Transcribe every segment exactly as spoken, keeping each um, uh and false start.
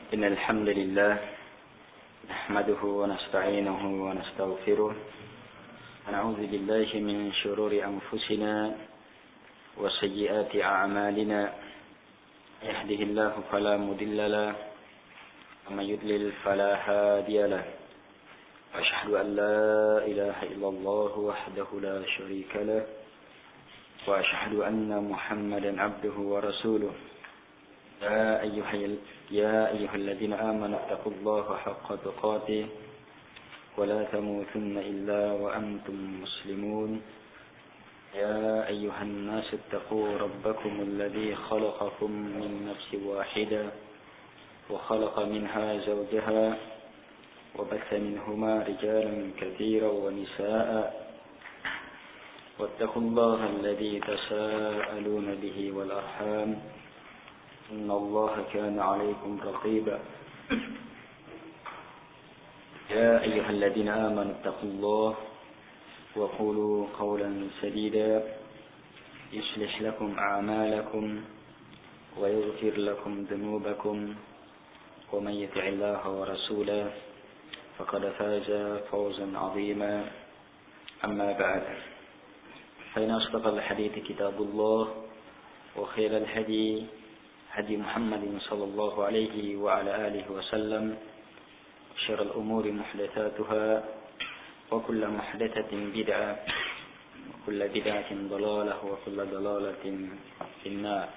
إن الحمد لله نحمده ونستعينه ونستغفره ونعوذ بالله من شرور أنفسنا وسيئات أعمالنا يهده الله فلا مضل له ومن يضلل فلا هادي له وأشهد أن لا إله إلا الله وحده لا شريك له وأشهد أن محمدا عبده ورسوله يا أيها يا أيها الذين آمنوا اتقوا الله حق تقاته ولا تموتن إلا وأنتم مسلمون يا أيها الناس اتقوا ربكم الذي خلقكم من نفس واحدة وخلق منها زوجها وبث منهما رجالا كثيرا ونساء واتقوا الله الذي تساءلون به والأرحام إن الله كان عليكم رقيبا يا أيها الذين آمنوا اتقوا الله وقولوا قولا سديدا يصلح لكم أعمالكم ويغفر لكم ذنوبكم ومن يطع الله ورسوله فقد فاز فوزا عظيما أما بعد فإن أصدق الحديث كتاب الله وخير الهدي هدي محمد صلى الله عليه وعلى آله وسلم شر الأمور محدثاتها وكل محدثة بدعة وكل بدعة ضلالة وكل ضلالة في النار.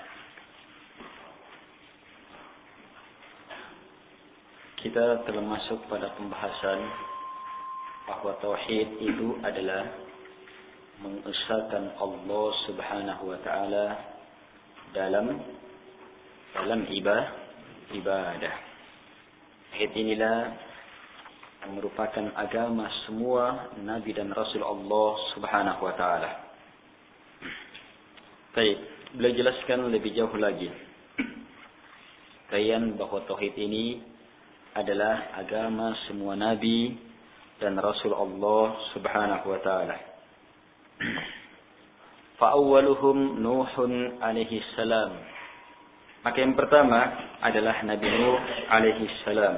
Kita telah masuk pada pembahasan bahwa tauhid itu adalah mengesahkan Allah Subhanahu wa taala dalam dalam ibadah ibadah. Tauhid inilah yang merupakan agama semua nabi dan rasul Allah Subhanahu wa taala. Baik, beliau jelaskan lebih jauh lagi. Kalian bahwa tauhid ini adalah agama semua nabi dan rasul Allah Subhanahu wa taala. Fa awwaluhum Nuhun alaihi salam. Maka yang pertama adalah Nabi Nuh alaihi salam.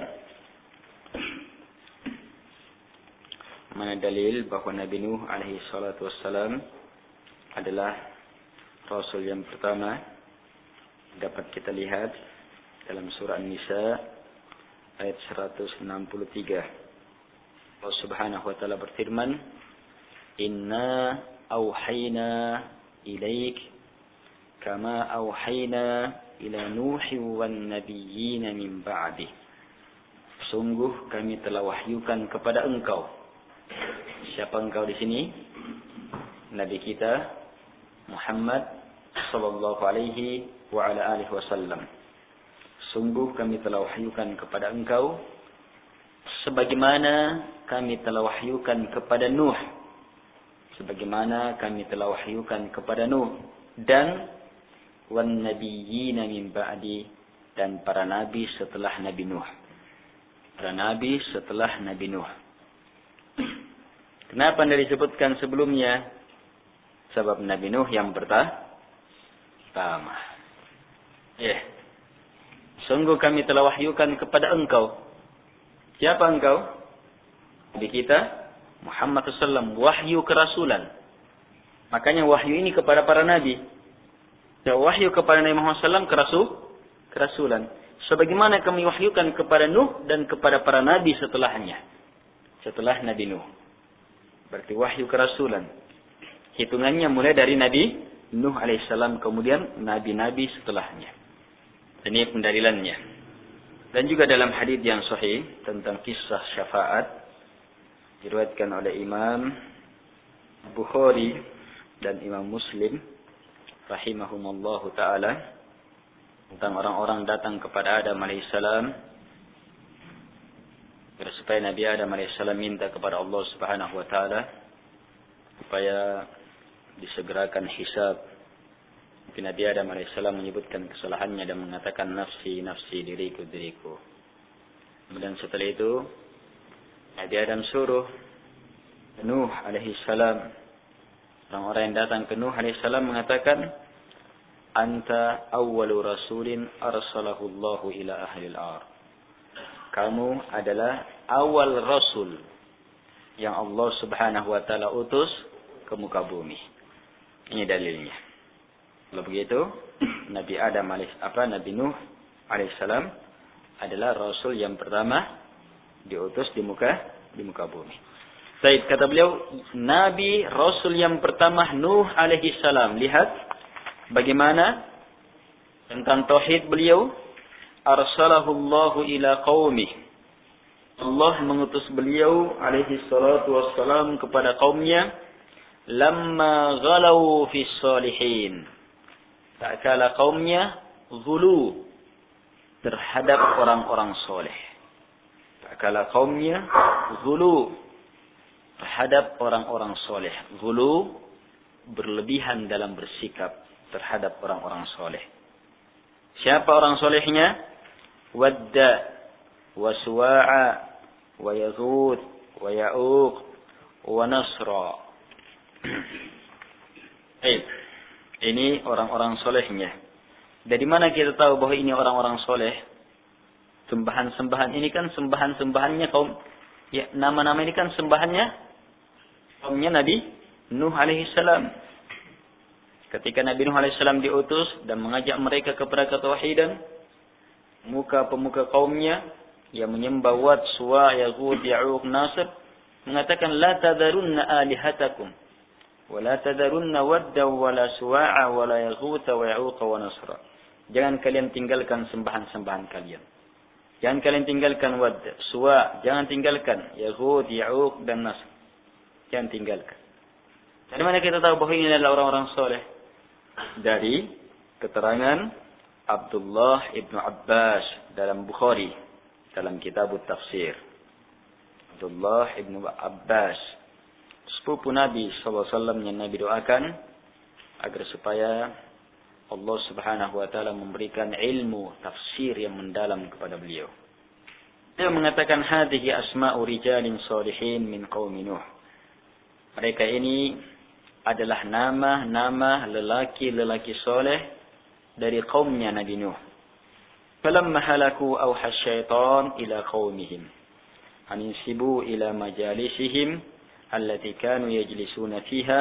Mana dalil bahwa Nabi Nuh alaihi salatu wassalam adalah rasul yang pertama dapat kita lihat dalam surah An-Nisa ayat seratus enam puluh tiga. Allah Subhanahu wa taala berfirman, "Inna auhayna ilaik kama auhayna ila Nuhi wan nabiyyin min ba'di." Sungguh kami telah wahyukan kepada engkau. Siapa engkau di sini? Nabi kita Muhammad sallallahu alaihi wa ala alihi wasallam. Sungguh kami telah wahyukan kepada engkau sebagaimana kami telah wahyukan kepada Nuh. Sebagaimana kami telah wahyukan kepada Nuh dan wan nabiyyin min ba'di, dan para nabi setelah Nabi Nuh. Para nabi setelah Nabi Nuh. Kenapa tidak disebutkan sebelumnya? Sebab Nabi Nuh yang pertama. Ya. Yeah. Sungguh kami telah wahyukan kepada engkau. Siapa engkau? Nabi kita Muhammad sallallahu alaihi wasallam, wahyu kerasulan. Makanya wahyu ini kepada para nabi. Ya, wahyu kepada Nabi Muhammad sallallahu alaihi wasallam kerasul, kerasulan. Sebagaimana kami wahyukan kepada Nuh dan kepada para nabi setelahnya. Setelah Nabi Nuh. Berarti wahyu kerasulan. Hitungannya mulai dari Nabi Nuh alaihissalam kemudian nabi-nabi setelahnya. Ini pendalilannya. Dan juga dalam hadis yang sahih tentang kisah syafaat diriwayatkan oleh Imam Bukhari dan Imam Muslim rahimahumullahu taala tentang orang-orang datang kepada Adam alaihissalam supaya Nabi Adam alaihissalam minta kepada Allah Subhanahu wa taala supaya disegerakan hisab. Nabi Adam alaihissalam menyebutkan kesalahannya dan mengatakan nafsi nafsi diriku diriku. Kemudian setelah itu Nabi Adam suruh Nuh alaihissalam, orang-orang yang datang ke Nuh alaihissalam mengatakan, anta awwalu rasulin arsalahu Allahu ila ahli al-ard. kamu adalah awal rasul yang Allah Subhanahu wa taala utus ke muka bumi. Ini dalilnya. Kalau begitu, Nabi Adam alaih apa Nabi Nuh alaihissalam adalah rasul yang pertama diutus di muka di muka bumi. Baik, kata beliau, Nabi Rasul yang pertama Nuh alaihissalam. Lihat bagaimana tentang tauhid beliau. Arsalahullahu ila qaumih. Allah mengutus beliau alaihi salatu wassalam kepada kaumnya. Lamma ghalau fis salihin. Tak kala kaumnya ghulu terhadap orang-orang soleh. Tak kala kaumnya ghulu terhadap orang-orang soleh. Ghulu berlebihan dalam bersikap terhadap orang-orang soleh. Siapa orang solehnya? Wadda wa suwa'a wa yaghut wa ya'uq wa nasra. Eh, ini orang-orang solehnya. Dari mana kita tahu bahwa ini orang-orang soleh? Sembahan-sembahan ini kan sembahan-sembahannya kaum, ya, nama-nama ini kan sembahannya kaumnya Nabi Nuh alaihissalam. Ketika Nabi Nuh alaihissalam diutus dan mengajak mereka kepada ketauhidan, muka pemuka kaumnya yang menyembah Wad, Suwa, Yaghut, Ya'uq, Nasr mengatakan la tadharunna alihatakum wa la tadharunna Wadda wa la Suwa'a wa la Yaghut wa Ya'uq wa Nasra. Jangan kalian tinggalkan sembahan-sembahan kalian. Jangan kalian tinggalkan Wad, Suwa, jangan tinggalkan Yaghut, Ya'uq dan Nasr. Jangan tinggalkan. Dari mana kita tahu bahwa ini adalah orang-orang soleh? Dari keterangan Abdullah ibnu Abbas dalam Bukhari, dalam kitab tafsir. Abdullah ibnu Abbas, sepupu Nabi sallallahu alaihi wasallam yang Nabi doakan agar supaya Allah Subhanahu wa taala memberikan ilmu tafsir yang mendalam kepada beliau. Dia mengatakan hadhihi asma'u rijalin shalihin min qaumi Nuh. Mereka ini adalah nama-nama lelaki-lelaki soleh dari kaumnya Nabi Nuh. Falamma halaku awha syaitan ila qaumihim an insibu ila majalisihim allati kanu yajlisuna fiha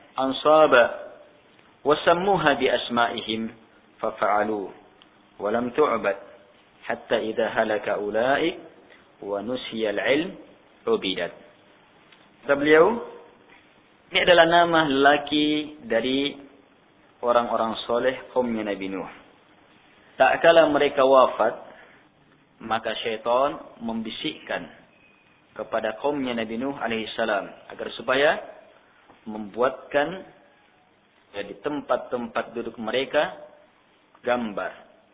ansaba wa sammuha bi asma'ihim fafa'alu wa lam tu'bad hatta idha halaka ulaik wa nusiya al-ilm ubidat. Kata beliau, ini adalah nama lelaki dari orang-orang soleh kaumnya Nabi Nuh. Tak kala mereka wafat, maka syaitan membisikkan kepada kaumnya Nabi Nuh alaihissalam agar supaya membuatkan ya, di tempat-tempat duduk mereka gambar,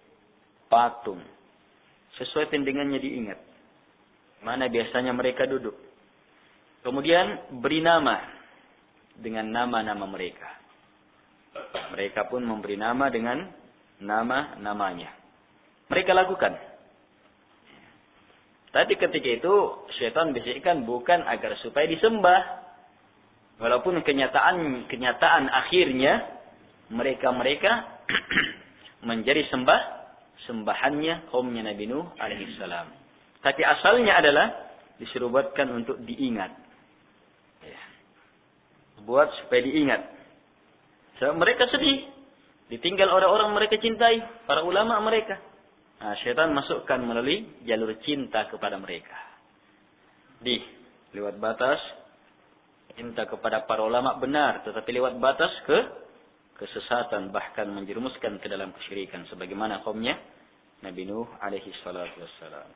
patung, sesuai dengannya diingat. Mana biasanya mereka duduk. Kemudian beri nama dengan nama-nama mereka. Mereka pun memberi nama dengan nama-namanya. Mereka lakukan. Tapi ketika itu syaitan bisikkan bukan agar supaya disembah. Walaupun kenyataan kenyataan akhirnya mereka-mereka menjadi sembah sembahannya kaumnya Nabi Nuh alaihissalam. Tapi asalnya adalah disuruh buatkan untuk diingat. Buat supaya diingat. So, mereka sedih. Ditinggal orang-orang mereka cintai. Para ulama mereka. Nah, syaitan masukkan melalui jalur cinta kepada mereka. Di, lewat batas. Cinta kepada para ulama benar. Tetapi lewat batas ke kesesatan. Bahkan menjerumuskan ke dalam kesyirikan. Sebagaimana kaumnya Nabi Nuh alaihi salatu wassalam.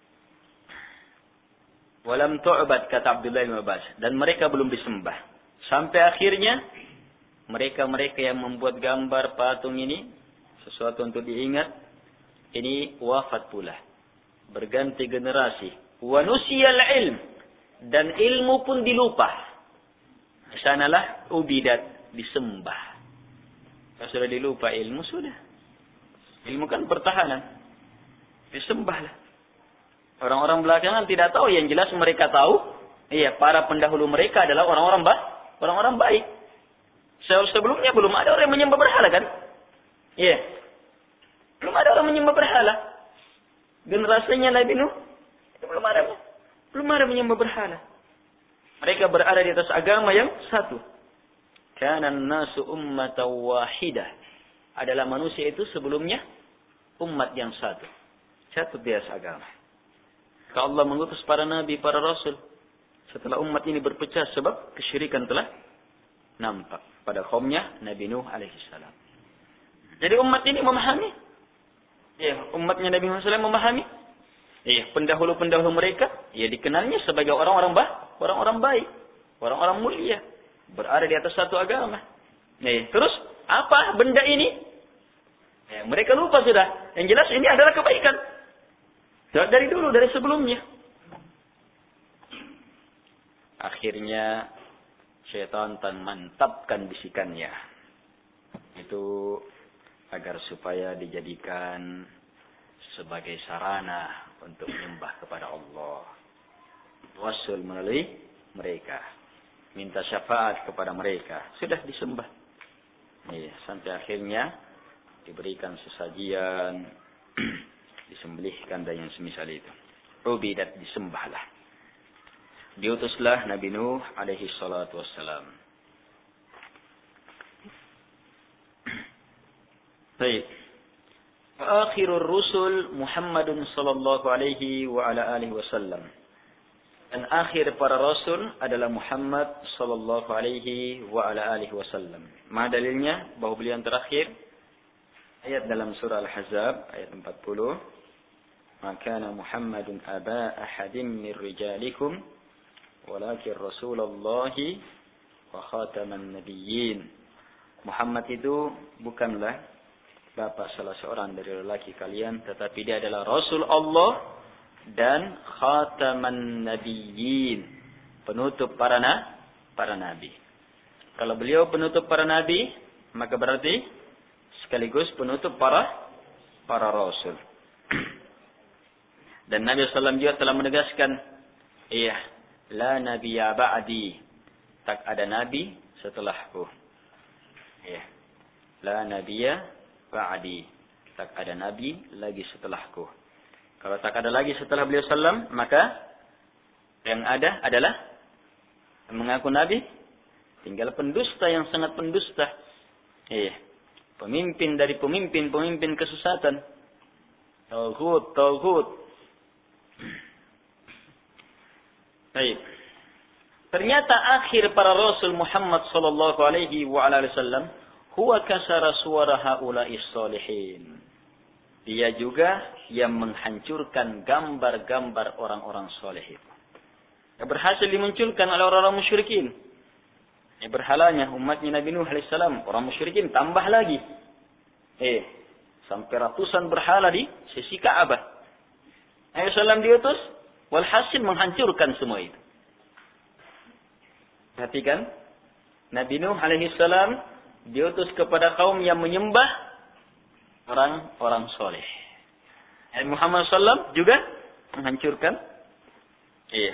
Walam tu'bad, kata Abdullah bin Abbas. Dan mereka belum disembah. Sampai akhirnya mereka-mereka yang membuat gambar patung ini sesuatu untuk diingat ini wafat pula, berganti generasi. Wa nusiyal ilm, dan ilmu pun dilupa. Di sanalah ubidat, disembah. Kalau sudah dilupa ilmu sudah. Ilmu kan pertahanan. Disembahlah. Orang-orang belakangan tidak tahu, yang jelas mereka tahu. Iya, para pendahulu mereka adalah orang-orang bah Orang-orang baik. Sebelumnya belum ada orang yang menyembah berhala kan? Iya. Yeah. Belum ada orang menyembah berhala. Generasinya Nabi Nuh belum ada belum ada menyembah berhala. Mereka berada di atas agama yang satu. Kana an-nasu ummatan wahidah. Adalah manusia itu sebelumnya umat yang satu. Satu bias agama. Kalau Allah mengutus para nabi, para rasul. Setelah umat ini berpecah sebab kesyirikan telah nampak pada kaumnya Nabi Nuh alaihissalam. Jadi umat ini memahami. Ya, umatnya Nabi Muhammad shallallahu alaihi wasallam memahami. Ya, pendahulu-pendahulu mereka, ya dikenalnya sebagai orang-orang bah, orang-orang baik, orang-orang mulia, berada di atas satu agama. Ya, terus apa benda ini? Ya, mereka lupa sudah. Yang jelas ini adalah kebaikan. Dari dulu, dari sebelumnya. Akhirnya syaitan mantapkan bisikannya. Itu agar supaya dijadikan sebagai sarana untuk menyembah kepada Allah. Wassul melalui mereka. Minta syafaat kepada mereka. Sudah disembah. Iya, sampai akhirnya diberikan sesajian, disembelihkan dan yang semisal itu. Ubidat, disembahlah. Diutuslah Nabi Nuh alaihi salatu wassalam. Baik. Akhirur rusul Muhammadun sallallahu alaihi wa ala alihi wasallam. Dan akhir para rasul adalah Muhammad sallallahu alaihi wa ala alihi wasallam. Ma dalilnya bahwa beliau yang terakhir ayat dalam surah Al-Ahzab ayat empat puluh. Maka Muhammadun aba ahadin min rijalikum walakin rasulullahi wa khataman nabiyyin. Muhammad itu bukanlah bapa salah seorang dari lelaki kalian, tetapi dia adalah Rasul Allah dan khataman nabiyyin, penutup para na, para nabi. Kalau beliau penutup para nabi, maka berarti sekaligus penutup para para rasul. Dan Nabi sallallahu alaihi wasallam juga telah menegaskan, iya, la nabiyya ba'di, tak ada nabi setelahku. Iya, la nabiyya ba'di, tak ada nabi lagi setelahku. Kalau tak ada lagi setelah beliau sallam, maka yang ada adalah mengaku nabi, tinggal pendusta yang sangat pendusta. Iya, pemimpin dari pemimpin-pemimpin kesesatan. Tauhid, tauhid. Baik. Ternyata akhir para rasul Muhammad sallallahu alaihi wa ala alihi wasallam huwa kasara suwara haula'is shalihin. Dia juga yang menghancurkan gambar-gambar orang-orang saleh itu. Yang berhasil dimunculkan oleh orang-orang musyrikin. Yang berhalanya umatnya Nabi Nuh alaihissalam, orang musyrikin tambah lagi. Eh, sampai ratusan berhala di sisi Ka'bah. Nabi sallam diutus, walhasil menghancurkan semua itu. Perhatikan, Nabi Nuh alaihissalam diutus kepada kaum yang menyembah orang-orang soleh. Nabi Muhammad sallallahu alaihi wasallam juga menghancurkan, iya,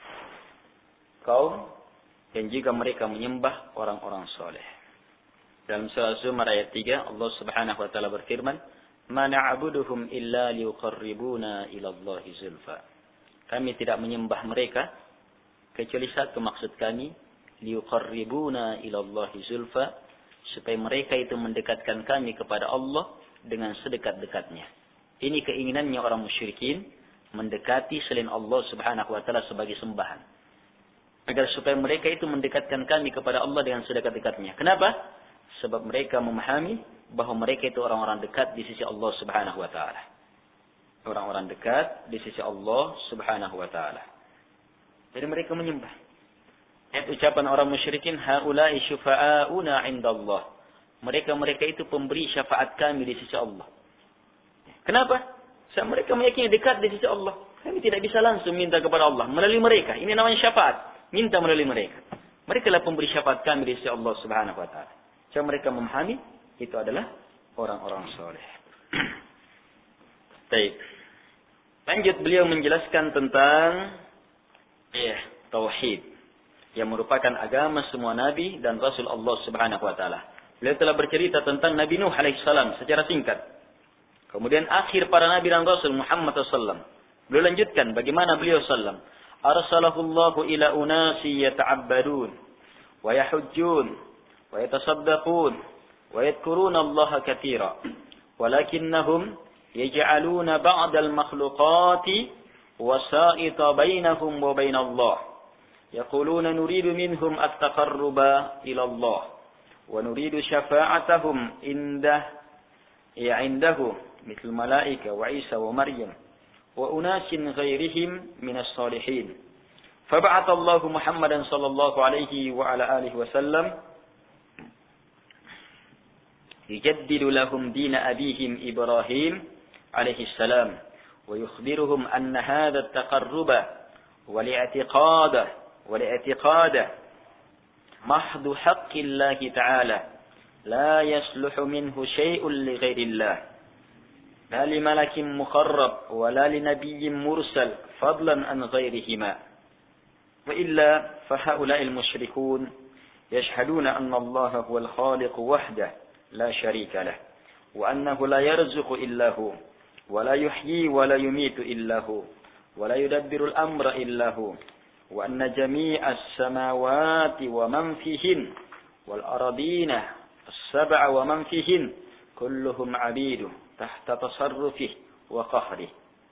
kaum yang juga mereka menyembah orang-orang soleh. Dalam surah Zumar ayat tiga, Allah Subhanahu wa taala berfirman, "Ma na'buduhum illa liqarribuna ila Allahi zulfa." Kami tidak menyembah mereka kecuali satu maksud kami, liqarribuna ila Allahi zulfa, supaya mereka itu mendekatkan kami kepada Allah dengan sedekat-dekatnya. Ini keinginannya orang musyrikin, mendekati selain Allah Subhanahu wa taala sebagai sembahan. Agar supaya mereka itu mendekatkan kami kepada Allah dengan sedekat-dekatnya. Kenapa? Sebab mereka memahami bahwa mereka itu orang-orang dekat di sisi Allah Subhanahu wa taala. Orang-orang dekat di sisi Allah Subhanahu wa taala. Jadi mereka menyembah. Ayat ucapan orang musyrikin, haula'i syufa'auna 'indallah. Mereka-mereka itu pemberi syafaat kami di sisi Allah. Kenapa? Sebab mereka meyakini dekat di sisi Allah. Kami tidak bisa langsung minta kepada Allah melalui mereka. Ini namanya syafaat. Minta melalui mereka. Mereka lah pemberi syafaat kami di sisi Allah Subhanahu wa taala. Sebab mereka memahami itu adalah orang-orang soleh. Baik. Lanjut beliau menjelaskan tentang ya, tauhid yang merupakan agama semua nabi dan rasul Allah Subhanahu wa taala. Beliau telah bercerita tentang Nabi Nuh alaihissalam secara singkat. Kemudian akhir para nabi dan rasul Muhammad sallallahu alaihi wasallam. Beliau lanjutkan bagaimana beliau sallam. Arsalahu Allahu ila unasi yata'abbadun wa yahujjun wa yatasaddaqun wa yadhkuruna Allah katsira. Walakinnahum yaj'aluna ba'da al-makhluqati wasa'ita bainahum wa bain Allah. Yaquluna nuridu minhum at-taqarruba ila Allah wa nuridu syafa'atahum indah ya indahu mithl malaika wa Isa wa Maryam wa unasin ghairihim minas salihin. Fab'atha Allah Muhammadan sallallahu alaihi wa ala alihi wasallam yujaddidu lahum din abihim Ibrahim alaihi salam wa yukhbiruhum anna hadha at-taqarruba wal i'tiqada wal i'tiqada mahdhu haqqi Allah ta'ala la yasluhu minhu shay'un li ghairi Allah la li malakin muqarrab wa la li nabiyyin mursal fadlan an ghairihima wa illa fa haula'il musyrikun yashhaduna anna Allah huwal khaliq wahdahu la sharika lah wa annahu la yarzuqu illa hu wa la yuhyi wa la yumitu illa hu wa la yudabbiru al-amra illa hu wa anna jami'a as-samawati wa man fihin wal ardina as-sab'a wa man fihin kulluhum 'abidu tahta tasarrufihi wa qahrihi.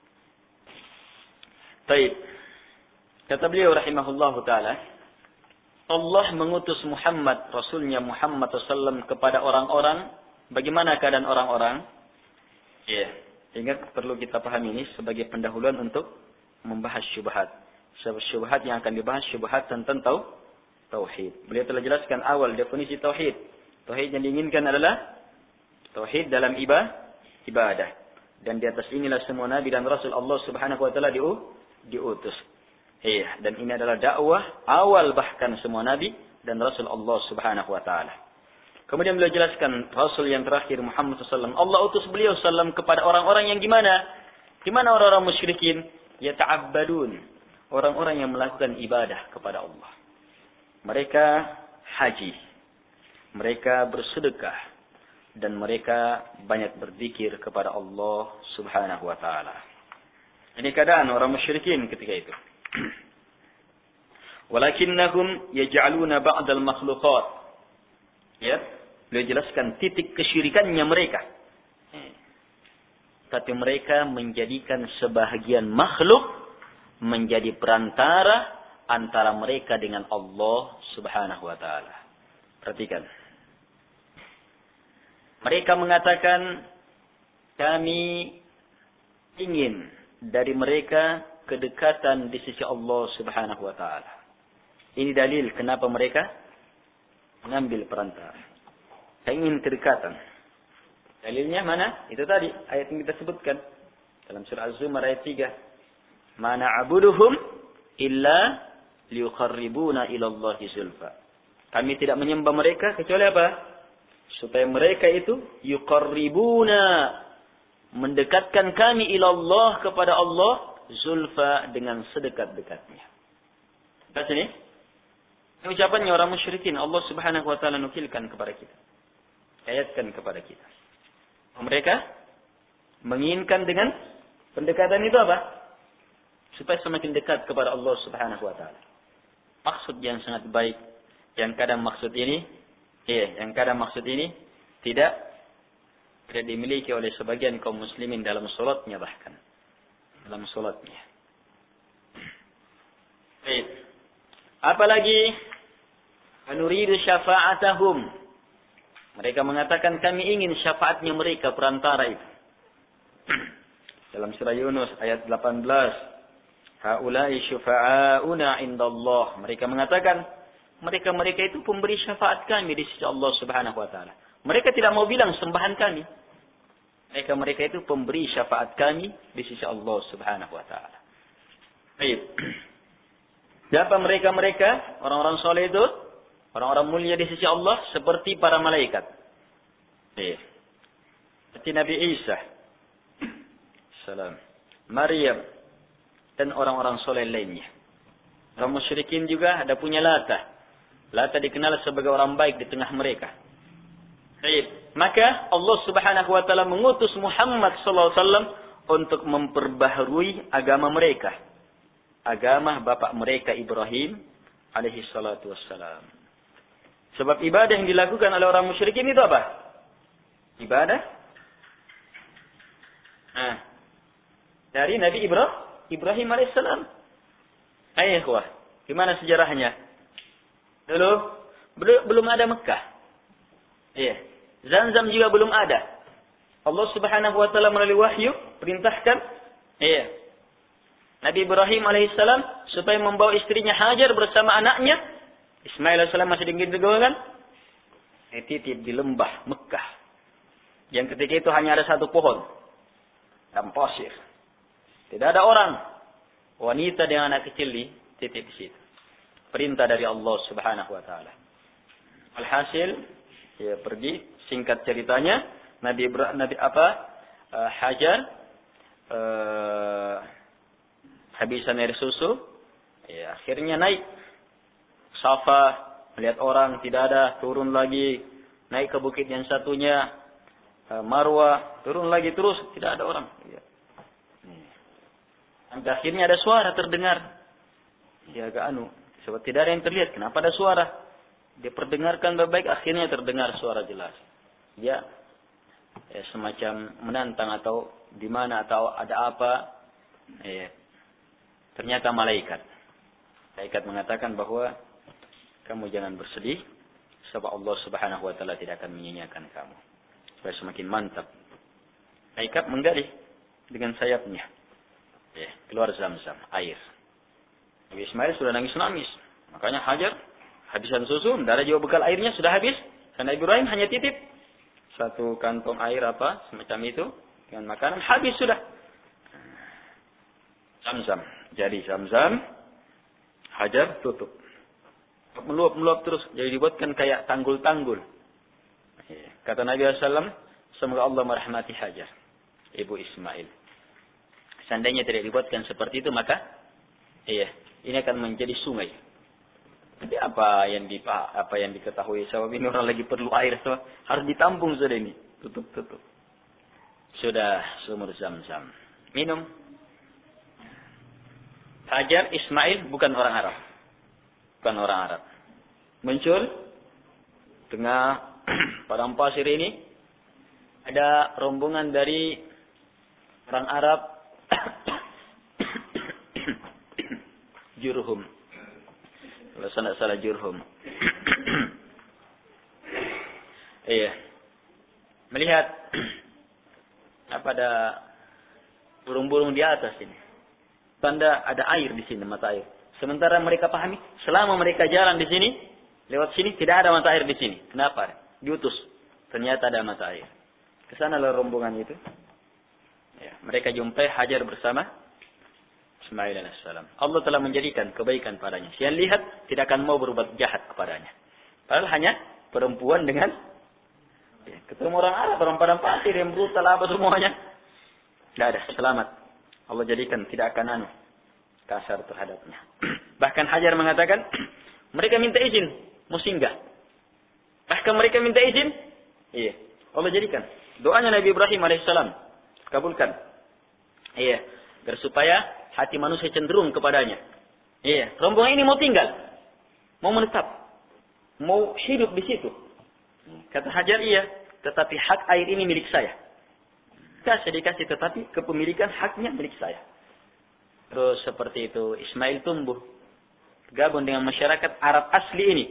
Baik. Kata beliau rahimahullahu taala, Allah mengutus Muhammad, Rasulnya Muhammad sallallahu alaihi wasallam kepada orang-orang. Bagaimana keadaan orang-orang? Ya, ingat perlu kita pahami ini sebagai pendahuluan untuk membahas syubhat. Syubhat yang akan dibahas syubhat tentang tau, tauhid. Beliau telah jelaskan awal definisi tauhid. Tauhid yang diinginkan adalah tauhid dalam ibadah, ibadah. Dan di atas inilah semua nabi dan rasul Allah Subhanahu wa taala diutus. Iya, dan ini adalah dakwah awal bahkan semua nabi dan rasul Allah Subhanahu wa taala. Kemudian beliau jelaskan rasul yang terakhir Muhammad sallallahu alaihi wasallam. Allah utus beliau sallam kepada orang-orang yang gimana? Gimana orang-orang musyrikin? Yata'abbadun. Orang-orang yang melakukan ibadah kepada Allah. Mereka haji. Mereka bersedekah dan mereka banyak berzikir kepada Allah Subhanahu wa taala. Ini keadaan orang musyrikin ketika itu. Walakinnahum yaj'aluna ba'dal makhluqat. Ya, beliau jelaskan titik kesyirikannya mereka. Tapi mereka menjadikan sebahagian makhluk menjadi perantara antara mereka dengan Allah Subhanahu wa taala. Perhatikan. Mereka mengatakan kami ingin dari mereka kedekatan di sisi Allah Subhanahu wa taala. Ini dalil kenapa mereka mengambil perantara. Ingin kedekatan. Dalilnya mana? Itu tadi ayat yang kita sebutkan dalam surah Az-Zumar ayat tiga. Ma na'buduhum illa liyuqarribuna ila Allahi zulfa. Kami tidak menyembah mereka kecuali apa? Supaya mereka itu yuqarribuna, mendekatkan kami ila Allah kepada Allah zulfa, dengan sedekat-dekatnya. Lihat sini. Ini ucapannya orang musyrikin. Allah Subhanahu wa taala nukilkan kepada kita. Ayatkan kepada kita. Mereka menginginkan dengan pendekatan itu apa? Supaya semakin dekat kepada Allah Subhanahu wa taala. Maksud yang sangat baik. Yang kadang maksud ini, iya, yang kadang maksud ini tidak tidak dimiliki oleh sebagian kaum muslimin dalam salatnya bahkan. Dalam solatnya. Baik. Apalagi nuridu syafa'atahum. Mereka mengatakan kami ingin syafaatnya mereka, perantara itu. Dalam surah Yunus ayat delapan belas. Haula'i syufa'auna indallah. Mereka mengatakan mereka-mereka itu pemberi syafaat kami di sisi Allah Subhanahu wa taala. Mereka tidak mau bilang sembahan kami. Mereka-mereka itu pemberi syafaat kami di sisi Allah Subhanahu wa taala. Baik. Siapa mereka-mereka? Orang-orang soleh itu, orang-orang mulia di sisi Allah seperti para malaikat. Baik. Seperti Nabi Isa, salam, Maryam dan orang-orang soleh lainnya. Orang musyrikin juga ada punya Lata. Lata dikenal sebagai orang baik di tengah mereka. Baik. Maka Allah Subhanahu wa taala mengutus Muhammad sallallahu alaihi wasallam untuk memperbaharui agama mereka. Agama bapak mereka Ibrahim alaihi salatu wassalam. Sebab ibadah yang dilakukan oleh orang musyrikin itu apa? Ibadah. Nah, dari Nabi Ibrahim, Ibrahim alaihissalam. Ayo ikhwah, gimana sejarahnya? Dulu belum ada Mekah. Iya. Zamzam juga belum ada. Allah Subhanahu wa taala melalui wahyu perintahkan, iya, Nabi Ibrahim alaihissalam supaya membawa istrinya Hajar bersama anaknya Ismail alaihissalam masih digigit-gigit, dititip di lembah Mekah. Yang ketika itu hanya ada satu pohon dan pasir. Tidak ada orang, wanita dengan anak kecil dititip di situ. Perintah dari Allah Subhanahu wa taala. Alhasil, ya pergi, singkat ceritanya, Nabi Ibrahim, Nabi apa? Uh, Hajar uh, habisan air susu, ya akhirnya naik Safa, melihat orang tidak ada, turun lagi, naik ke bukit yang satunya, uh, Marwah, turun lagi terus, tidak ada orang. Ya. Sampai akhirnya ada suara terdengar. Ya agak anu, sebab tidak ada yang terlihat. Kenapa ada suara? Dia perdengarkan baik-baik, akhirnya terdengar suara jelas. Dia ya, semacam menantang atau di mana atau ada apa. Ya, ternyata malaikat. Malaikat mengatakan bahwa kamu jangan bersedih, sebab Allah Subhanahu wa taala tidak akan menyanyiakan kamu. Supaya semakin mantap. Malaikat menggali dengan sayapnya. Ya, keluar Zamzam, air. Nabi Ismail sudah nangis-nangis. Makanya Hajar habisan susu, tidak ada juga bekal airnya, sudah habis. Karena Ibrahim hanya titip satu kantong air apa semacam itu dengan makanan, habis sudah. Zamzam. Jadi Zamzam, Hajar tutup. Meluap-meluap terus. Jadi dibuatkan kayak tanggul-tanggul. Kata Nabi shallallahu alaihi wasallam, semoga Allah merahmati Hajar, ibu Ismail. Seandainya tidak dibuatkan seperti itu, maka iya, ini akan menjadi sungai. Jadi apa yang di apa yang diketahui, sebab ini orang lagi perlu air, so, harus ditampung sudah ini. Tutup, tutup. Sudah sumur Zamzam. Minum. Hajar Ismail bukan orang Arab. Bukan orang Arab. Muncul tengah padang pasir ini ada rombongan dari orang Arab Jurhum. Kalau saya tidak salah Jurhum. Iya. Melihat apa ada burung-burung di atas ini. Tanda ada air di sini, mata air. Sementara mereka pahami, selama mereka jalan di sini, lewat sini tidak ada mata air di sini. Kenapa? Diutus. Ternyata ada mata air. Kesanalah rombongan itu. Ya, mereka jumpai Hajar bersama Ismail alaihissalam. Allah telah menjadikan kebaikan padanya. Siang lihat tidak akan mau berbuat jahat kepadanya. Padahal hanya perempuan dengan ya, ketemu orang Arab, orang padang pasir yang brutal apa semuanya. Tidak ada, selamat. Allah jadikan tidak akan anu kasar terhadapnya. Bahkan Hajar mengatakan mereka minta izin mau singgah. Bahkan mereka minta izin, iya, Allah jadikan doanya Nabi Ibrahim alaihissalam kabulkan. Iya, agar supaya hati manusia cenderung kepadanya. Iya, rombongan ini mau tinggal, mau menetap, mau hidup di situ. Kata Hajar, iya, tetapi hak air ini milik saya. Saya dikasih, tetapi kepemilikan haknya milik saya. Terus seperti itu Ismail tumbuh, gabung dengan masyarakat Arab asli ini.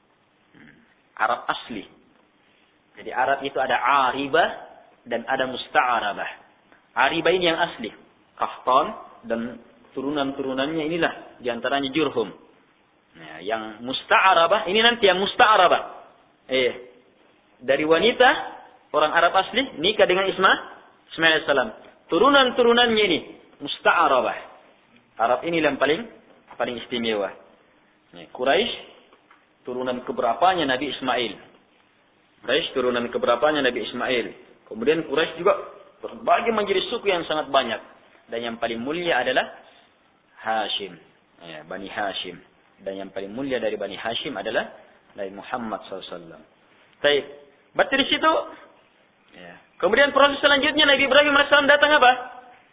Arab asli. Jadi Arab itu ada Aribah dan ada Musta'arabah. Aribah ini yang asli, Qahtan, dan turunan-turunannya inilah diantaranya Jurhum. Nah, yang Musta'arabah ini nanti yang Musta'arabah. Eh, dari wanita orang Arab asli nikah dengan Ismail Ismail alaihissalam. Turunan-turunannya ini Musta'arabah. Arab ini yang paling paling istimewa. Nih, Quraisy turunan keberapanya Nabi Ismail. Quraisy turunan keberapanya Nabi Ismail. Kemudian Quraisy juga terbagi menjadi suku yang sangat banyak. Dan yang paling mulia adalah Hashim. Ya, Bani Hashim. Dan yang paling mulia dari Bani Hashim adalah Nabi Muhammad shallallahu alaihi wasallam. Baik. Berarti di situ. Ya. Kemudian proses selanjutnya Nabi Ibrahim alaihissalam datang apa?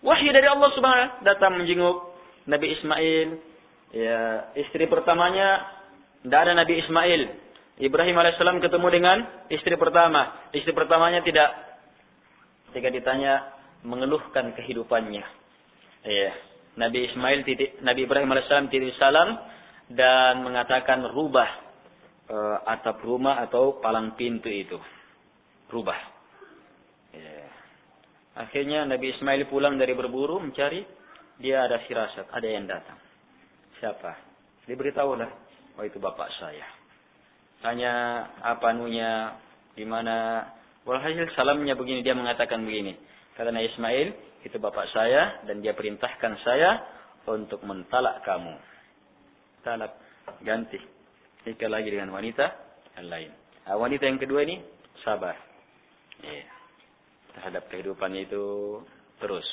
Wahyu dari Allah Subhanahu wa taala datang menjenguk Nabi Ismail. Ya, istri pertamanya tidak ada Nabi Ismail. Ibrahim alaihissalam ketemu dengan istri pertama. Istri pertamanya tidak. Ketika ditanya mengeluhkan kehidupannya. Ya, Nabi Ismail titik, Nabi Ibrahim alaihissalam titip salam dan mengatakan rubah uh, atap rumah atau palang pintu itu. Rubah. Ya. Akhirnya Nabi Ismail pulang dari berburu mencari, dia ada firasat, ada yang datang. Siapa? Diberitahulah, oh itu bapak saya. Tanya apa anunya, di mana? Walhasil salamnya begini, dia mengatakan begini. Kata Nabi Ismail, itu bapak saya dan dia perintahkan saya untuk mentalak kamu. Talak, ganti. Nikah lagi dengan wanita yang lain. Nah, wanita yang kedua ini sabar. Yeah. Terhadap kehidupannya itu terus.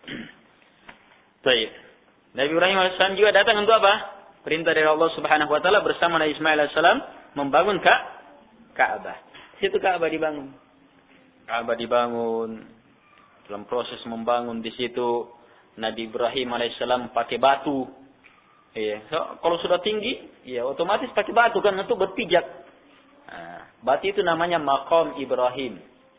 Baik. Nabi Ibrahim alaihissalam juga datang untuk apa? Perintah dari Allah Subhanahu wa taala bersama Nabi Ismail alaihissalam membangun Ka Ka'bah. Situ Ka'bah dibangun. Ka'bah dibangun. Dalam proses membangun di situ Nabi Ibrahim alaihissalam pakai batu. Iya, so, kalau sudah tinggi, ya otomatis pakai batu kan untuk berpijak. Nah, batu itu namanya Maqam Ibrahim.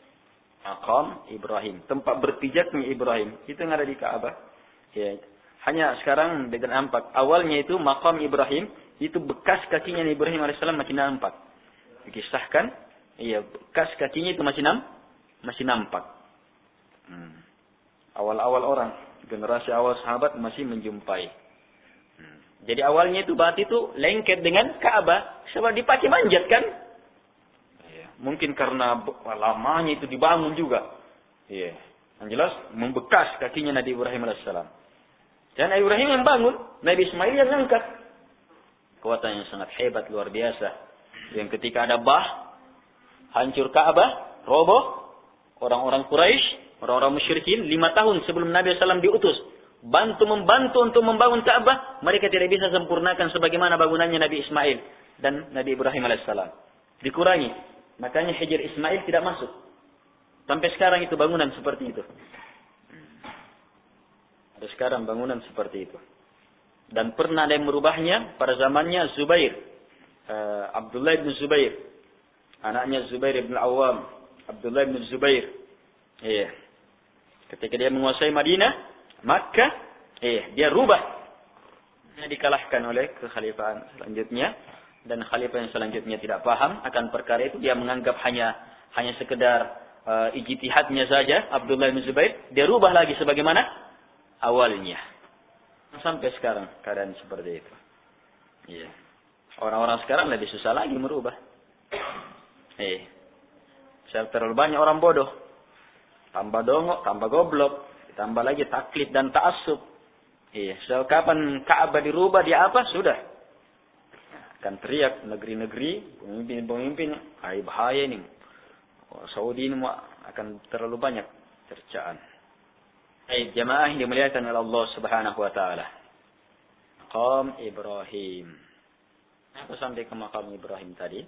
Maqam Ibrahim, tempat berpijaknya Ibrahim. Itu yang ada di Ka'bah. Ya. Hanya sekarang dengan nampak. Awalnya itu Maqam Ibrahim, itu bekas kakinya Nabi Ibrahim alaihissalam masih nampak. Dikisahkan, iya bekas kakinya itu masih nam, masih nampak. Hmm. Awal-awal orang, generasi awal sahabat masih menjumpai. Hmm. Jadi awalnya itu batu itu lengket dengan Ka'bah, sebab dipakai manjat kan? Ya. Mungkin karena lamanya itu dibangun juga. Iya. Yang jelas membekas kakinya Nabi Ibrahim alaihissalam. Dan Nabi Ibrahim yang bangun, Nabi Ismail yang angkat. Kekuatan yang sangat hebat, luar biasa. Yang ketika ada bah, hancur Ka'bah, roboh, orang-orang Quraisy, orang-orang musyrikin, lima tahun sebelum Nabi shallallahu alaihi wasallam diutus, bantu membantu untuk membangun Ka'bah, mereka tidak bisa sempurnakan sebagaimana bangunannya Nabi Ismail dan Nabi Ibrahim alaihissalam. Dikurangi. Makanya Hijr Ismail tidak masuk. Sampai sekarang itu bangunan seperti itu. Ada sekarang bangunan seperti itu. Dan pernah ada yang merubahnya pada zamannya Zubair. Uh, Abdullah bin Zubair. Anaknya Zubair bin Awam. Abdullah bin Zubair. Iya. Ketika dia menguasai Madinah, Makkah, iya, dia rubah. Dia dikalahkan oleh kekhalifahan selanjutnya. Dan khalifah yang selanjutnya tidak paham akan perkara itu. Dia menganggap hanya hanya sekedar uh, ijtihadnya saja. Abdullah bin Zubair. Dia rubah lagi sebagaimana awalnya. Sampai sekarang keadaan seperti itu. Iya. Orang-orang sekarang lebih susah lagi merubah. Eh. Terlalu banyak orang bodoh. Tambah dongok, tambah goblok. Tambah lagi taklid dan ta'assub. Iya. So, kapan Ka'bah dirubah, dia apa? Sudah. Akan teriak negeri-negeri, pemimpin-pemimpin. Hai bahaya ini. Saudi ini akan terlalu banyak cercaan. Baik, jamaah yang dimuliakan oleh Allah Subhanahu wa taala. Maqam Ibrahim. Apa sampai ke Maqam Ibrahim tadi?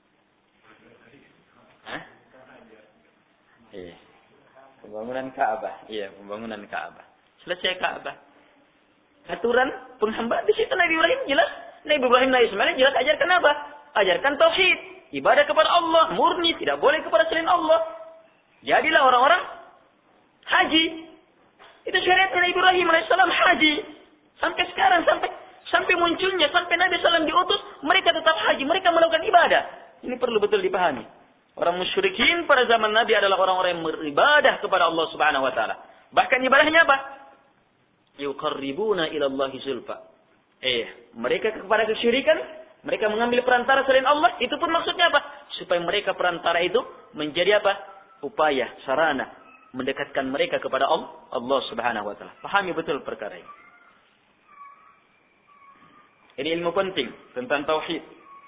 Hah? Iya. Pembangunan Ka'bah. Iya, pembangunan Ka'bah. Selesai Ka'bah. Aturan penghambaan di situ Nabi Ibrahim jelas. Nabi Ibrahim Nabi Ismail jelas ajarkan apa? Ajarkan tauhid, ibadah kepada Allah, murni, tidak boleh kepada selain Allah. Jadilah orang-orang haji. Itu syariat Nabi Ibrahim alaihissalam haji. Sampai sekarang, sampai sampai munculnya, sampai Nabi shallallahu alaihi wasallam diutus, mereka tetap haji, mereka melakukan ibadah. Ini perlu betul dipahami. Orang musyrikin pada zaman Nabi adalah orang-orang yang beribadah kepada Allah Subhanahu wa taala. Bahkan ibadahnya apa? Yuqarribuna ila Allahi zulfa. Eh, mereka kepada kesyirikan, mereka mengambil perantara selain Allah, itu pun maksudnya apa? Supaya mereka perantara itu menjadi apa? Upaya, sarana mendekatkan mereka kepada Allah, Allah Subhanahu wa taala. Pahami betul perkara ini. Ini ilmu penting tentang tauhid.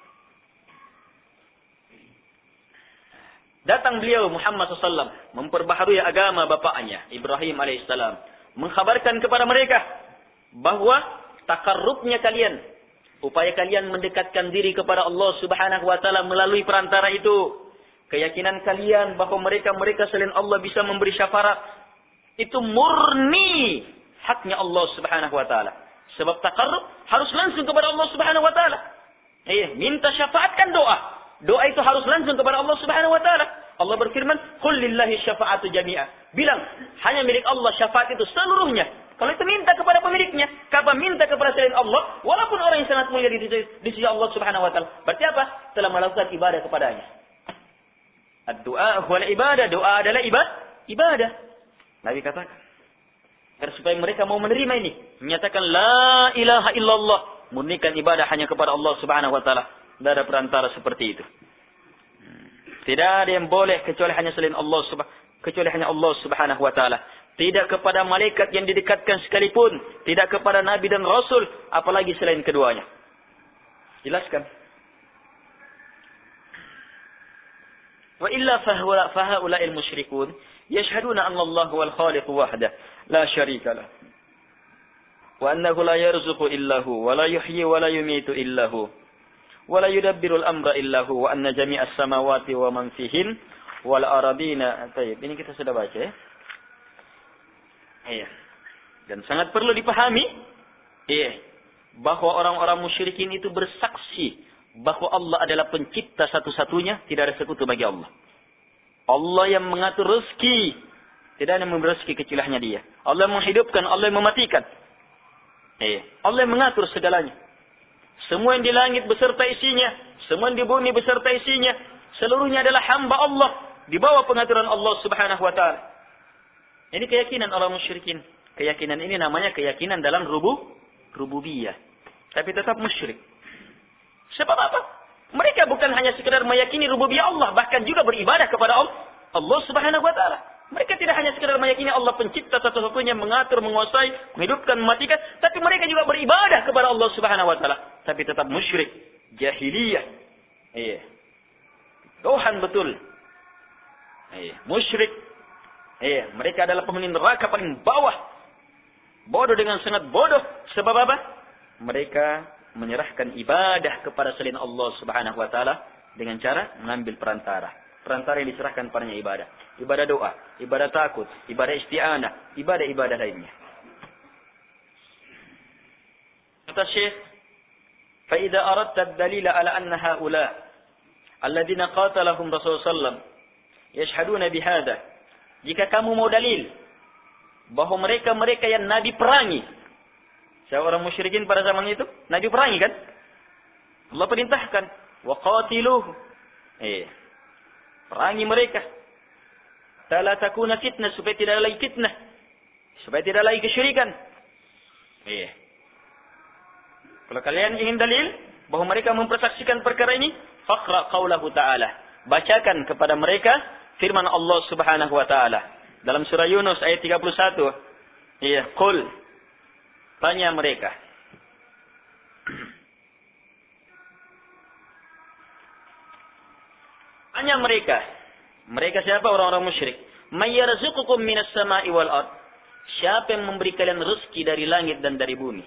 Datang beliau Muhammad sallallahu alaihi wasallam memperbaharui agama bapaknya Ibrahim alaihissalam, mengkhabarkan kepada mereka bahwa takarrubnya kalian, upaya kalian mendekatkan diri kepada Allah Subhanahu wa taala melalui perantara itu. Keyakinan kalian bahwa mereka-mereka selain Allah bisa memberi syafaat. itu murni haknya Allah Subhanahu wa taala. Sebab taqarrub harus langsung kepada Allah Subhanahu wa taala. Eh, minta syafaat kan doa. Doa itu harus langsung kepada Allah Subhanahu wa taala. Allah berfirman, "Qul lillahi syafa'atu jami'a." Bilang, hanya milik Allah syafaat itu seluruhnya. Kalau itu minta kepada pemiliknya, kapan minta kepada selain Allah, walaupun orang yang sangat mulia di sisi, di sisi Allah Subhanahu wa taala. Berarti apa? Telah melakukan ibadah kepadanya. Ad-du'a huwal ibadah, doa adalah ibadah. Ibadah. Nabi katakan, agar supaya mereka mau menerima ini, menyatakan la ilaha illallah, murnikan ibadah hanya kepada Allah Subhanahu wa taala. Tidak ada perantara seperti itu. Tidak ada yang boleh kecuali hanya selain Allah Subhanahu kecuali hanya Allah Subhanahu wa taala. Tidak kepada malaikat yang didekatkan sekalipun, tidak kepada nabi dan rasul, apalagi selain keduanya. Jelaskan. Wa illa fahaula'il musyrikun yashhaduna anna Allah huwal khaliq wahdah la syarika lah. Wa annahu la yarzuqu illa hu wa la yuhyi wa la yumitu illa hu. Wala yudabbirul amra illahu wa anna jami'as samawati wa man fihin wal aradina. Baik, ini kita sudah baca ya. Iya. Dan sangat perlu dipahami, iya, bahwa orang-orang musyrikin itu bersaksi bahwa Allah adalah pencipta satu-satunya, tidak ada sekutu bagi Allah. Allah yang mengatur rezeki, tidak ada yang memberi rezeki kecuali hanya Dia. Allah yang menghidupkan, Allah yang mematikan. Iya, Allah yang mengatur segalanya. Semua yang di langit beserta isinya, semua yang di bumi beserta isinya, seluruhnya adalah hamba Allah, di bawah pengaturan Allah Subhanahu wa taala. Ini keyakinan orang musyrikin. Keyakinan ini namanya keyakinan dalam rubu rububiyah. Tapi tetap musyrik. Sebab apa? Mereka bukan hanya sekedar meyakini rububiyah Allah, bahkan juga beribadah kepada Allah, Allah Subhanahu wa taala. Mereka tidak hanya sekedar meyakini Allah pencipta satu-satunya, mengatur, menguasai, menghidupkan, mematikan, tapi mereka juga beribadah kepada Allah Subhanahu wa taala, tapi tetap musyrik, jahiliyah. Iya. Tuhan betul. Iya, musyrik. Iya, mereka adalah penghuni neraka paling bawah. Bodoh dengan sangat bodoh. Sebab apa? Mereka menyerahkan ibadah kepada selain Allah Subhanahu wa taala dengan cara mengambil perantara. Perantara yang diserahkan padanya ibadah. Ibadah doa, ibadah takut, ibadah isti'anah, ibadah-ibadah lainnya. Kata Syekh, فَإِذَا أَرَدْتَ الدَّلِيلَ عَلَى أَنَّ هَؤُلَاءِ الَّذِينَ قَاتَلَهُمْ رَسُولُ صَلَّى اللَّهُ عَلَيْهِ وسلم يَشْهَدُونَ بِهَذَا. Jika kamu mau dalil bahwa mereka-mereka yang Nabi perangi, siapa orang musyrikin pada zaman itu? Nabi perangi kan? Allah perintahkan, وَقَاتِلُوهُ. Eh, perangi mereka. La takuna fitnah, supaya tidak lagi fitnah, supaya tidak lagi kesyirikan. Iya. Kalau kalian ingin dalil bahwa mereka mempersaksikan perkara ini, faqra qaulahu ta'ala. Bacakan kepada mereka firman Allah Subhanahu wa taala dalam surah Yunus ayat tiga puluh satu. Iya, qul. Tanya mereka. Tanya mereka. Mereka siapa? Orang-orang musyrik. May yarzuqukum minas sama'i wal ard. Siapa yang memberi kalian rezeki dari langit dan dari bumi?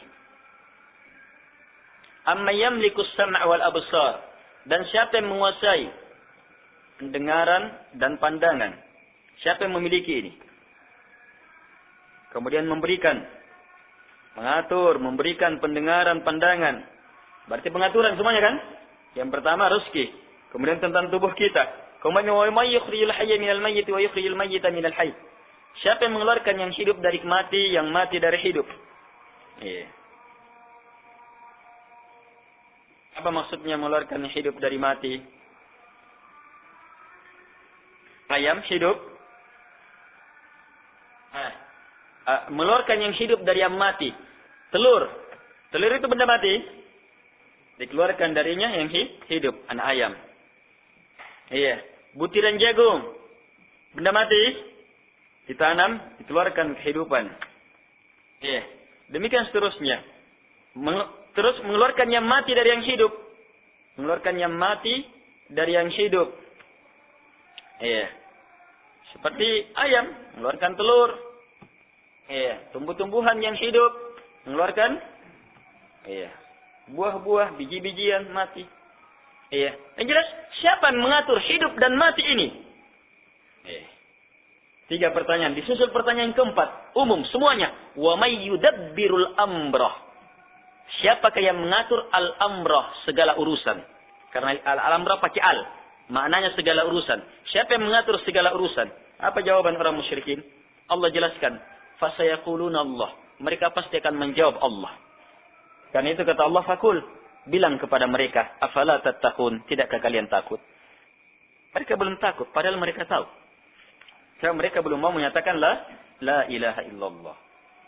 Amma yamliku as-sam'a wal absar. Dan siapa yang menguasai pendengaran dan pandangan? Siapa yang memiliki ini? Kemudian memberikan, mengatur, memberikan pendengaran, pandangan. Berarti pengaturan semuanya kan? Yang pertama rezeki. Kemudian tentang tubuh kita. Kemudian wa may yukhrijul hayya minal mayyit wa yukhrijul mayyita minal hayy. Siapa yang mengeluarkan yang hidup dari mati, yang mati dari hidup? Iya. Apa maksudnya mengeluarkan yang hidup dari mati? Ayam hidup. Ah. Ah, mengeluarkan yang hidup dari yang mati. Telur. Telur itu benda mati. Dikeluarkan darinya yang hidup, anak ayam. Iya, butiran jagung, benda mati, ditanam, dikeluarkan kehidupan. Iya, demikian seterusnya. Meng- terus mengeluarkan yang mati dari yang hidup, mengeluarkan yang mati dari yang hidup. Iya, seperti ayam mengeluarkan telur. Iya, tumbuh-tumbuhan yang hidup mengeluarkan, iya, buah-buah, biji-bijian mati. Iya. Yang jelas, siapa yang mengatur hidup dan mati ini? Iya. Tiga pertanyaan. Disusul pertanyaan keempat. Umum semuanya. Wa may yudabbirul amrah. Siapakah yang mengatur al-amrah, segala urusan? Karena al-amrah pakai al. Maknanya segala urusan. Siapa yang mengatur segala urusan? Apa jawaban orang musyrikin? Allah jelaskan. Fasayaquluna Allah. Mereka pasti akan menjawab Allah. Karena itu kata Allah, fakul. Bilang kepada mereka. Afala tattaqun. Tidakkah kalian takut? Mereka belum takut. Padahal mereka tahu. Karena mereka belum mau menyatakan la, la ilaha illallah.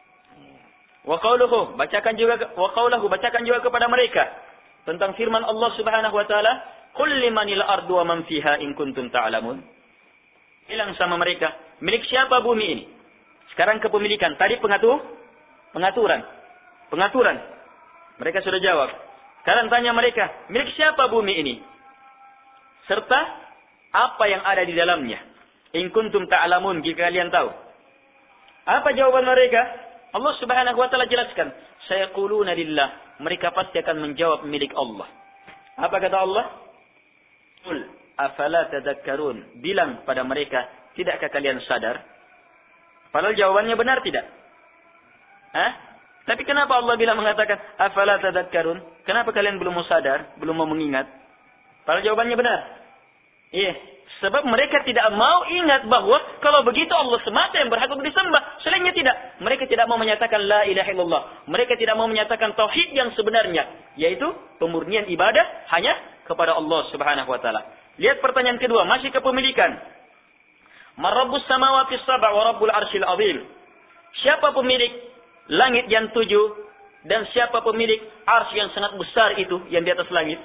Wa qawluhu, bacakan juga wa qawluhu, bacakan juga kepada mereka tentang firman Allah Subhanahu wa taala, "Qul limanil ardu wa man fiha in kuntum ta'lamun." Bilang sama mereka, milik siapa bumi ini? Sekarang kepemilikan. Tadi pengatur, pengaturan. Pengaturan. Mereka sudah jawab. Sekarang tanya mereka, milik siapa bumi ini? Serta apa yang ada di dalamnya? In kuntum ta'lamun, jika kalian tahu. Apa jawaban mereka? Allah Subhanahu wa taala jelaskan, sayaquluna lillah. Mereka pasti akan menjawab milik Allah. Apa kata Allah? Qul afala tadhakkarun. Bilang pada mereka, tidakkah kalian sadar? Padahal jawabannya benar tidak? Hah? Tapi kenapa Allah bilang mengatakan afala tadhakkarun? Kenapa kalian belum mau sadar, belum mau mengingat? Padahal jawabannya benar. Iya. Sebab mereka tidak mau ingat bahwa kalau begitu Allah semata yang berhak untuk disembah. Selainnya tidak. Mereka tidak mau menyatakan la ilaha illallah. Mereka tidak mau menyatakan tauhid yang sebenarnya. Yaitu pemurnian ibadah hanya kepada Allah Subhanahu wa taala. Lihat pertanyaan kedua. Masih kepemilikan. Man rabbus samawati sab'a wa rabbul arsyil azim. Siapa pemilik langit yang tujuh. Dan siapa pemilik arsy yang sangat besar itu. Yang di atas langit.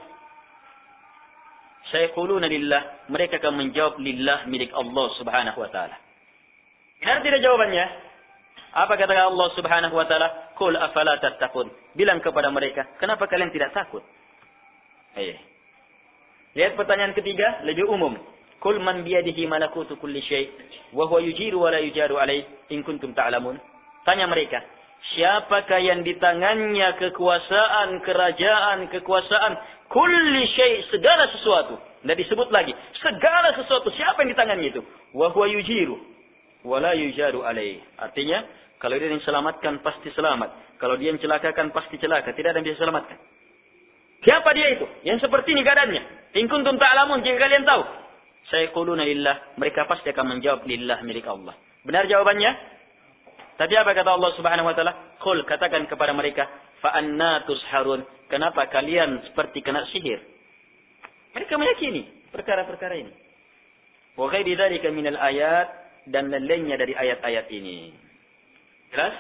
Sayaquluna lillah, mereka akan menjawab lillah, milik Allah Subhanahu wa taala. Benar tidak jawabannya? Apa kata Allah Subhanahu wa taala? Qul afala tattaqun. Bilang kepada mereka, kenapa kalian tidak takut? Eh. Lihat pertanyaan ketiga, lebih umum. Qul man biyadihi malakutu kulli syai' wa huwa yujiru wa la yujaru alaih in kuntum ta'lamun. Tanya mereka, siapakah yang di tangannya kekuasaan, kerajaan, kekuasaan kulli syai', segala sesuatu. Tidak disebut lagi. Segala sesuatu. Siapa yang di tangannya itu? Wa huwa yujiru. Wa la yujaru alaih. Artinya, kalau dia yang selamatkan, pasti selamat. Kalau dia yang celakakan, pasti celaka. Tidak ada yang bisa selamatkan. Siapa dia itu? Yang seperti ini keadaannya. In kuntum ta'lamun, jika kalian tahu. Sayaquluna lillah. Mereka pasti akan menjawab lillah, milik Allah. Benar jawabannya? Tapi apa kata Allah Subhanahu wa taala? Qul, katakan kepada mereka, fa anna tusharun. Kenapa kalian seperti kena sihir? Mereka meyakini perkara-perkara ini. Wa ghairi dzalika minal ayat, dan lainnya dari ayat-ayat ini. Jelas?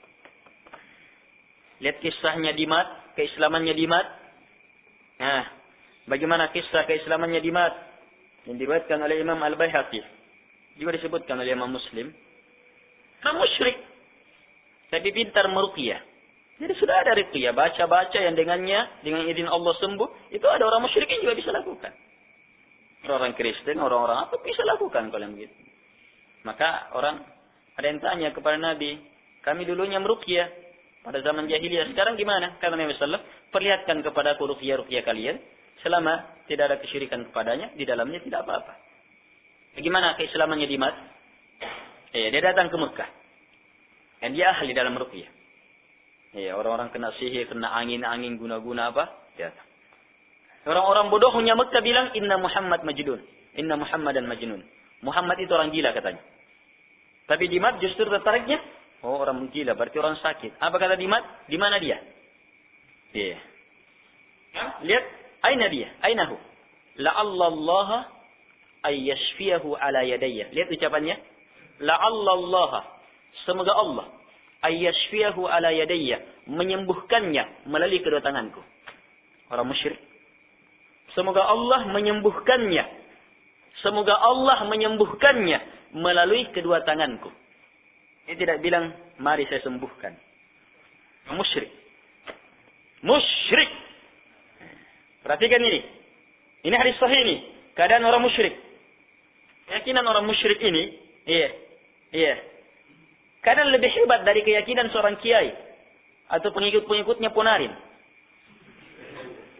Lihat kisahnya Dimat, keislamannya Dimat. Nah, bagaimana kisah keislamannya Dimat yang diriwayatkan oleh Imam Al-Baihaqi. Juga disebutkan oleh Imam Muslim. Nah, musyrik. Tapi pintar meruqyah. Jadi sudah ada ruqyah, baca-baca yang dengannya, dengan izin Allah sembuh, itu ada orang musyrikin juga bisa lakukan. Orang Kristen, orang-orang apa bisa lakukan kalau yang begitu. Maka orang, ada yang tanya kepada Nabi, kami dulunya meruqyah pada zaman jahiliyah, sekarang gimana? Karena Nabi sallallahu alaihi wasallam, perlihatkan kepada aku ruqyah-ruqyah kalian, selama tidak ada kesyirikan kepadanya, di dalamnya tidak apa-apa. Bagaimana keislamannya Dimat? Eh, dia datang ke Mekah. Dan dia ahli dalam ruqyah. Ya, orang-orang kena sihir, kena angin-angin, guna-guna apa? Ya. Orang-orang bodohnya Mekah bilang, Inna Muhammad majnun. Inna Muhammadan majnun. Muhammad itu orang gila katanya. Tapi Dimat justru tertariknya, oh orang gila, berarti orang sakit. Apa kata Dimat? Di mana dia? Iya. Lihat, aina dia? Ainahu? La'allallaha ayyashfiyahu ala yadayya. Lihat ucapannya. La'allallaha. Semoga Allah ayyashfiyahu ala yadayya, menyembuhkannya melalui kedua tanganku. Orang musyrik. Semoga Allah menyembuhkannya. Semoga Allah menyembuhkannya melalui kedua tanganku. Dia tidak bilang, mari saya sembuhkan. Musyrik. Musyrik. Perhatikan ini. Ini hadis sahih ini. Keadaan orang musyrik. Keyakinan orang musyrik ini. Iya. Iya. Kadang lebih hebat dari keyakinan seorang kiai. Atau pengikut-pengikutnya Ponarin.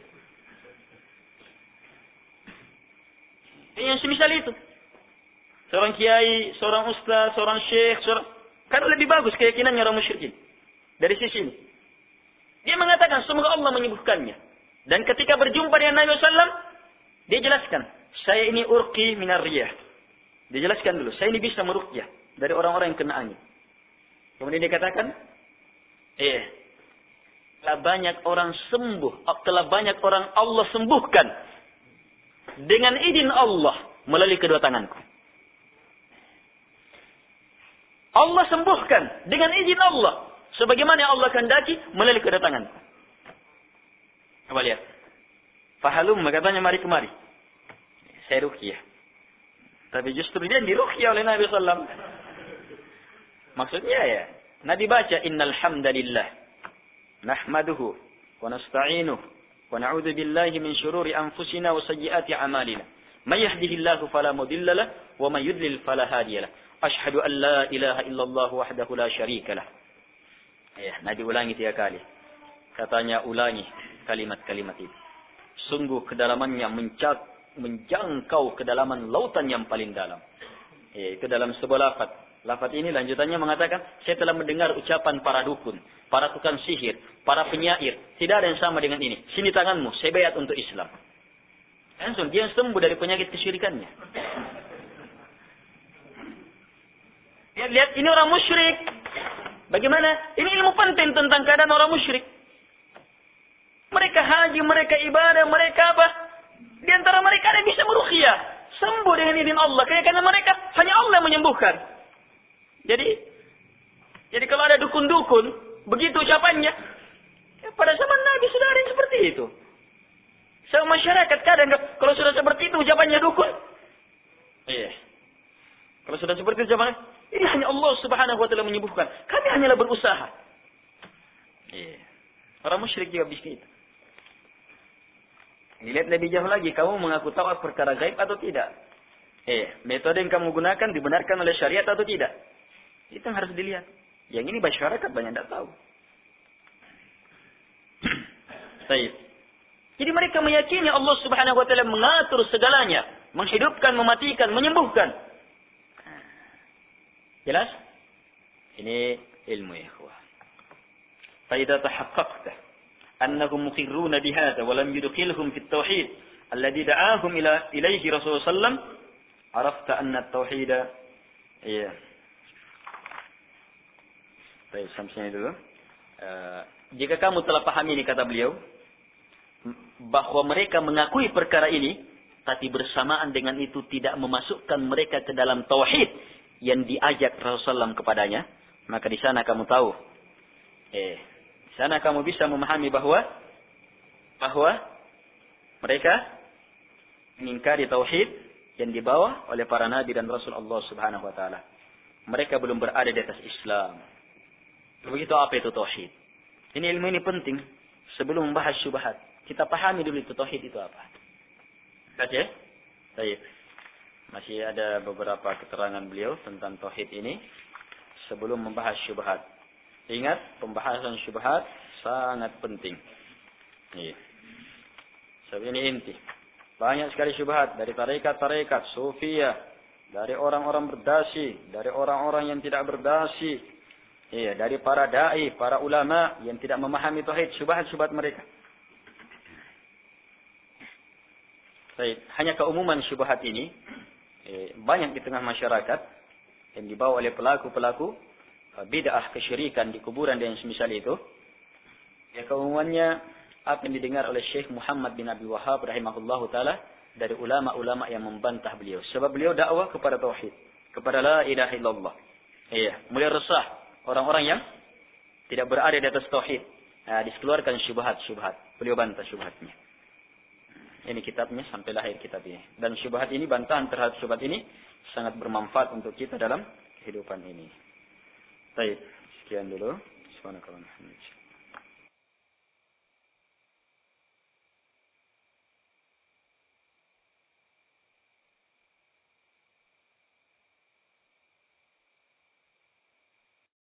Yang semisal itu. seorang kiai, seorang ustaz, seorang syekh, seorang... kan lebih bagus keyakinannya orang musyrikin. Dari sisi ini. Dia mengatakan semoga Allah menyembuhkannya. Dan ketika berjumpa dengan Nabi sallallahu alaihi wasallam, dia jelaskan, saya ini urqi minar riyah. Dia jelaskan dulu, saya ini bisa meruqyah dari orang-orang yang kena angin. Kemudian dia katakan, eh, telah banyak orang sembuh, telah banyak orang Allah sembuhkan dengan izin Allah melalui kedua tanganku. Allah sembuhkan dengan izin Allah. Sebagaimana yang Allah kehendaki melalui kedua tanganku. Coba lihat. Fahalum, katanya mari kemari. Saya ruqyah. Tapi justru dia diruqyah oleh Nabi sallallahu alaihi wasallam. Maksudnya ya, Nabi baca innal hamdalillah nahmaduhu wa nasta'inuhu wa na'udzu billahi min shururi anfusina wa sayyiati a'malina. May yahdihillahu fala mudilla lahu wa may yudlil fala hadiya lahu. Asyhadu an la ilaha illallah wahdahu la syarika lah. Ya, Nabi ulangi tiga kali. Katanya ulangi kalimat-kalimat itu. Sungguh kedalamannya mencak, menjangkau kedalaman lautan yang paling dalam. Ya, itu dalam sebuah lafaz. Lafaz ini lanjutannya mengatakan, saya telah mendengar ucapan para dukun, para tukang sihir, para penyair. Tidak ada yang sama dengan ini. Sini tanganmu, saya bayat untuk Islam. Langsung dia sembuh dari penyakit kesyirikannya. Lihat, lihat ini orang musyrik. Bagaimana? Ini ilmu penting tentang keadaan orang musyrik. Mereka haji, mereka ibadah, mereka apa? Di antara mereka ada yang bisa meruqyah, sembuh dengan izin Allah. Karena mereka hanya Allah yang menyembuhkan. Jadi, jadi kalau ada dukun-dukun, begitu ucapannya, ya pada zaman Nabi sudah ada yang seperti itu. Sama masyarakat kadang kalau sudah seperti itu ucapannya dukun, iya. Kalau sudah seperti itu ucapannya, ini hanya Allah Subhanahu wa taala menyembuhkan. Kami hanyalah berusaha. Iya. Orang musyrik juga begitu. Dilihat lebih jauh lagi, kamu mengaku tahu perkara gaib atau tidak? Eh, metode yang kamu gunakan dibenarkan oleh syariat atau tidak? Itu yang harus dilihat. Yang ini masyarakat banyak tidak tahu. Baik. Jadi mereka meyakini Allah Subhanahu wa taala mengatur segalanya, menghidupkan, mematikan, menyembuhkan. Jelas? Ini ilmu ya ikhwah. Fa idza tahaqqaqta annahum muqirruna bihadza wa lam yudkhilhum fit tauhid alladhi da'ahum ila ilayhi Rasulullah sallallahu alaihi wasallam, arafta anna at-tauhid iya. Baik, sampai dulu. Uh, jika kamu telah pahami ini kata beliau, bahwa mereka mengakui perkara ini, tapi bersamaan dengan itu tidak memasukkan mereka ke dalam tauhid yang diajak Rasulullah sallallahu alaihi wasallam kepadanya, maka di sana kamu tahu, eh, di sana kamu bisa memahami bahwa bahwa mereka mengingkari tauhid yang dibawa oleh para nabi dan Rasul Allah Subhanahu wa taala. Mereka belum berada di atas Islam. Begitu apa itu tauhid? Ini ilmu ini penting sebelum membahas syubhat. Kita pahami dulu itu tauhid itu apa. Baca? Baik. Masih ada beberapa keterangan beliau tentang tauhid ini sebelum membahas syubhat. Ingat, pembahasan syubhat sangat penting. Iya. Sebab ini inti. Banyak sekali syubhat dari tarekat-tarekat, sufiyah, dari orang-orang berdasi, dari orang-orang yang tidak berdasi. Iya, dari para dai, para ulama yang tidak memahami tauhid, syubhat-syubhat mereka. Baik, hanya keumuman syubhat ini eh, banyak di tengah masyarakat yang dibawa oleh pelaku-pelaku eh, bid'ah kesyirikan di kuburan dan semisal itu. Ya, keumumannya apa yang didengar oleh Syekh Muhammad bin Abi Wahhab rahimahullahu taala dari ulama-ulama yang membantah beliau. Sebab beliau dakwah kepada tauhid, kepada la ilaha illallah. Iya, mulai resah orang-orang yang tidak berada di atas tauhid. Nah, dikeluarkan syubhat-syubhat. Beliau bantah syubhatnya. Ini kitabnya sampai lahir kitab ini. Dan syubhat ini, bantahan terhadap syubhat ini sangat bermanfaat untuk kita dalam kehidupan ini. Baik, sekian dulu. Subhanakallahumma wa bihamdika.